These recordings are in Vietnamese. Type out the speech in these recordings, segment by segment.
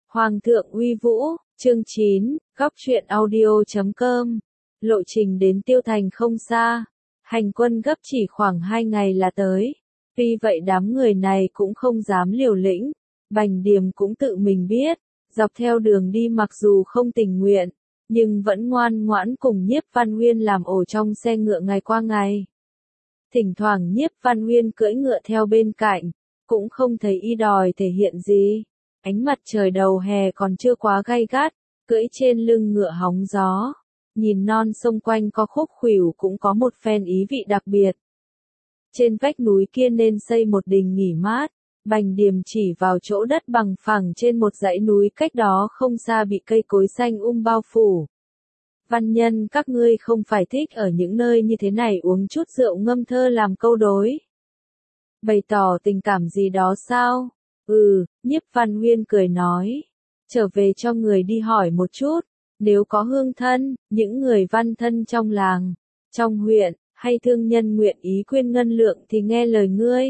Hoàng thượng uy vũ, chương 9, góc truyện audio.com. Lộ trình đến Tiêu Thành không xa, hành quân gấp chỉ khoảng 2 ngày là tới. Tuy vậy đám người này cũng không dám liều lĩnh, Bành Điềm cũng tự mình biết, dọc theo đường đi mặc dù không tình nguyện, nhưng vẫn ngoan ngoãn cùng Nhiếp Văn Huyên làm ổ trong xe ngựa ngày qua ngày. Thỉnh thoảng Nhiếp Văn Huyên cưỡi ngựa theo bên cạnh, cũng không thấy y đòi thể hiện gì. Ánh mặt trời đầu hè còn chưa quá gay gắt, cưỡi trên lưng ngựa hóng gió, nhìn non sông quanh co khúc khuỷu cũng có một phen ý vị đặc biệt. Trên vách núi kia nên xây một đình nghỉ mát, Bành Điềm chỉ vào chỗ đất bằng phẳng trên một dãy núi cách đó không xa bị cây cối xanh bao phủ. Văn nhân các ngươi không phải thích ở những nơi như thế này uống chút rượu ngâm thơ làm câu đối, bày tỏ tình cảm gì đó sao? Nhiếp Văn Huyên cười nói, trở về cho người đi hỏi một chút, nếu có hương thân, những người văn thân trong làng, trong huyện, hay thương nhân nguyện ý quyên ngân lượng thì nghe lời ngươi.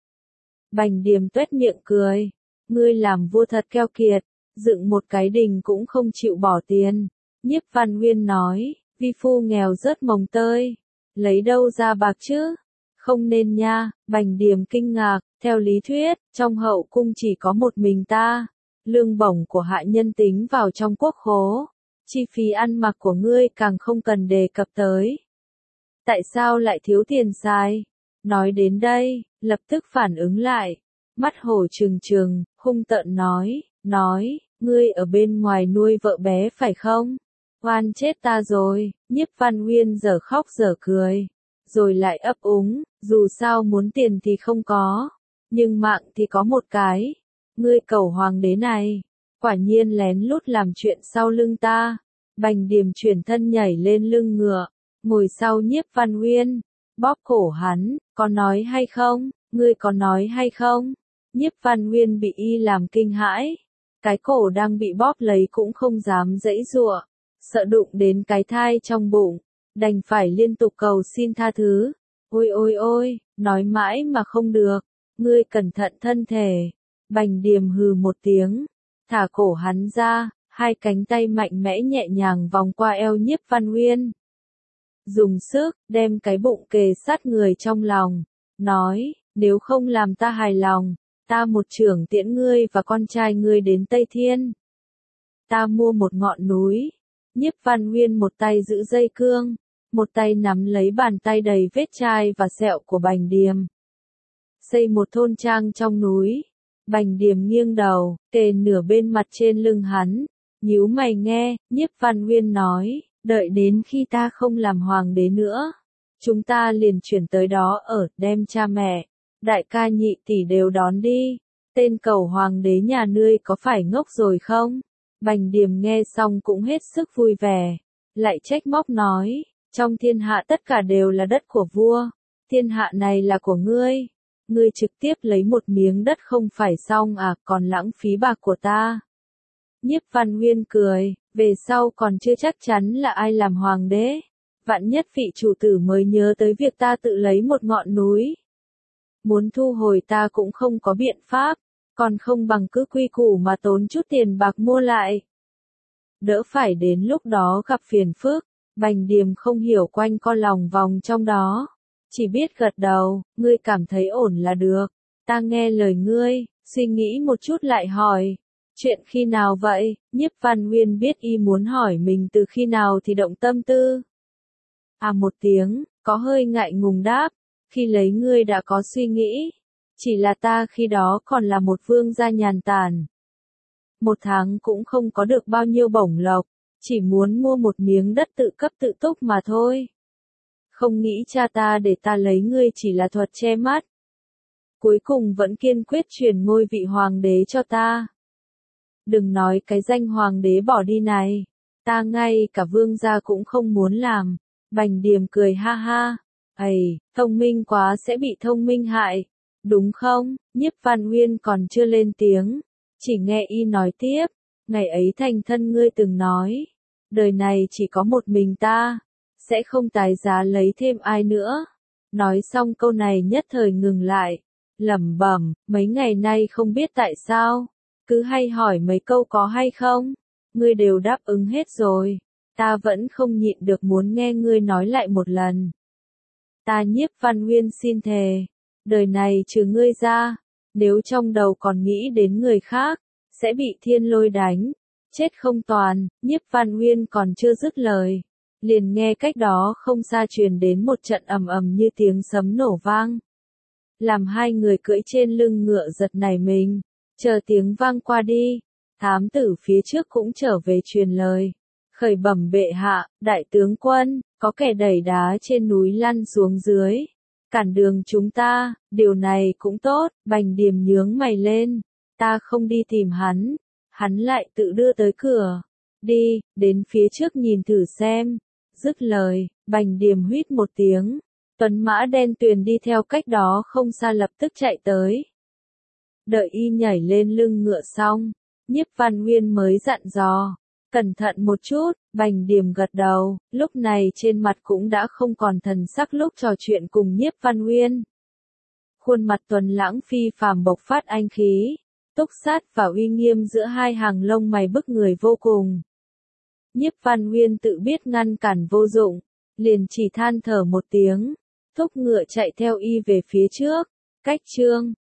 Bành Điềm tuét miệng cười, ngươi làm vua thật keo kiệt, dựng một cái đình cũng không chịu bỏ tiền. Nhiếp Văn Huyên nói, vi phu nghèo rớt mồng tơi, lấy đâu ra bạc chứ? Không nên nha. Bành Điềm kinh ngạc, theo lý thuyết, trong hậu cung chỉ có một mình ta, lương bổng của hạ nhân tính vào trong quốc khố, chi phí ăn mặc của ngươi càng không cần đề cập tới. Tại sao lại thiếu tiền xài? Nói đến đây, lập tức phản ứng lại, mắt hổ trừng trừng, hung tợn nói, ngươi ở bên ngoài nuôi vợ bé phải không? Oan chết ta rồi. Nhiếp Văn Huyên dở khóc dở cười, rồi lại ấp úng, dù sao muốn tiền thì không có, nhưng mạng thì có một cái. Ngươi cầu hoàng đế này, quả nhiên lén lút làm chuyện sau lưng ta. Bành Điềm chuyển thân nhảy lên lưng ngựa, ngồi sau Nhiếp Văn Huyên, bóp cổ hắn, có nói hay không, ngươi có nói hay không? Nhiếp Văn Huyên bị y làm kinh hãi, cái cổ đang bị bóp lấy cũng không dám giãy giụa, sợ đụng đến cái thai trong bụng, đành phải liên tục cầu xin tha thứ. Ôi, nói mãi mà không được, ngươi cẩn thận thân thể. Bành Điềm hừ một tiếng, thả cổ hắn ra, hai cánh tay mạnh mẽ nhẹ nhàng vòng qua eo Nhiếp Văn Huyên. Dùng sức, đem cái bụng kề sát người trong lòng, nói, nếu không làm ta hài lòng, ta một chưởng tiễn ngươi và con trai ngươi đến Tây Thiên. Ta mua một ngọn núi. Nhiếp Văn Huyên một tay giữ dây cương, một tay nắm lấy bàn tay đầy vết chai và sẹo của Bành Điềm. Xây một thôn trang trong núi. Bành Điềm nghiêng đầu, kề nửa bên mặt trên lưng hắn, nhíu mày nghe. Nhiếp Văn Huyên nói, đợi đến khi ta không làm hoàng đế nữa, chúng ta liền chuyển tới đó ở, đem cha mẹ, đại ca nhị tỷ đều đón đi. Tên cầu hoàng đế nhà ngươi có phải ngốc rồi không? Bành Điềm nghe xong cũng hết sức vui vẻ, lại trách móc nói, trong thiên hạ tất cả đều là đất của vua, thiên hạ này là của ngươi, ngươi trực tiếp lấy một miếng đất không phải xong à, còn lãng phí bạc của ta. Nhiếp Văn Huyên cười, về sau còn chưa chắc chắn là ai làm hoàng đế, vạn nhất vị chủ tử mới nhớ tới việc ta tự lấy một ngọn núi. Muốn thu hồi ta cũng không có biện pháp, còn không bằng cứ quy củ mà tốn chút tiền bạc mua lại. Đỡ phải đến lúc đó gặp phiền phức. Bành Điềm không hiểu quanh co lòng vòng trong đó, chỉ biết gật đầu, ngươi cảm thấy ổn là được, ta nghe lời ngươi. Suy nghĩ một chút lại hỏi, chuyện khi nào vậy? Nhiếp Văn Huyên biết y muốn hỏi mình từ khi nào thì động tâm tư. Một tiếng, có hơi ngại ngùng đáp, khi lấy ngươi đã có suy nghĩ, chỉ là ta khi đó còn là một vương gia nhàn tản. Một tháng cũng không có được bao nhiêu bổng lộc, chỉ muốn mua một miếng đất tự cấp tự túc mà thôi. Không nghĩ cha ta để ta lấy ngươi chỉ là thuật che mắt. Cuối cùng vẫn kiên quyết truyền ngôi vị hoàng đế cho ta. Đừng nói cái danh hoàng đế bỏ đi này, ta ngay cả vương gia cũng không muốn làm. Bành Điềm cười ha ha, thông minh quá sẽ bị thông minh hại, đúng không? Nhiếp Văn Huyên còn chưa lên tiếng, chỉ nghe y nói tiếp, ngày ấy thành thân ngươi từng nói, đời này chỉ có một mình ta, sẽ không tái giá lấy thêm ai nữa. Nói xong câu này nhất thời ngừng lại, lẩm bẩm, mấy ngày nay không biết tại sao, cứ hay hỏi mấy câu có hay không, ngươi đều đáp ứng hết rồi, ta vẫn không nhịn được muốn nghe ngươi nói lại một lần. Ta Nhiếp Văn Nguyên xin thề, đời này trừ ngươi ra, nếu trong đầu còn nghĩ đến người khác, sẽ bị thiên lôi đánh, chết không toàn. Nhiếp Văn Nguyên còn chưa dứt lời, liền nghe cách đó không xa truyền đến một trận ầm ầm như tiếng sấm nổ vang, làm hai người cưỡi trên lưng ngựa giật nảy mình. Chờ tiếng vang qua đi, thám tử phía trước cũng trở về truyền lời, khởi bẩm bệ hạ, đại tướng quân, có kẻ đẩy đá trên núi lăn xuống dưới, cản đường chúng ta. Điều này cũng tốt. Bành Điềm nhướng mày lên, ta không đi tìm hắn, hắn lại tự đưa tới cửa, đi, đến phía trước nhìn thử xem. Dứt lời, Bành Điềm huýt một tiếng, tuấn mã đen tuyền đi theo cách đó không xa lập tức chạy tới. Đợi y nhảy lên lưng ngựa xong, Nhiếp Văn Nguyên mới dặn dò, cẩn thận một chút. Bành Điềm gật đầu, lúc này trên mặt cũng đã không còn thần sắc lúc trò chuyện cùng Nhiếp Văn Nguyên. Khuôn mặt tuấn lãng phi phàm bộc phát anh khí, túc sát và uy nghiêm giữa hai hàng lông mày bức người vô cùng. Nhiếp Văn Nguyên tự biết ngăn cản vô dụng, liền chỉ than thở một tiếng, thúc ngựa chạy theo y về phía trước. Cách chương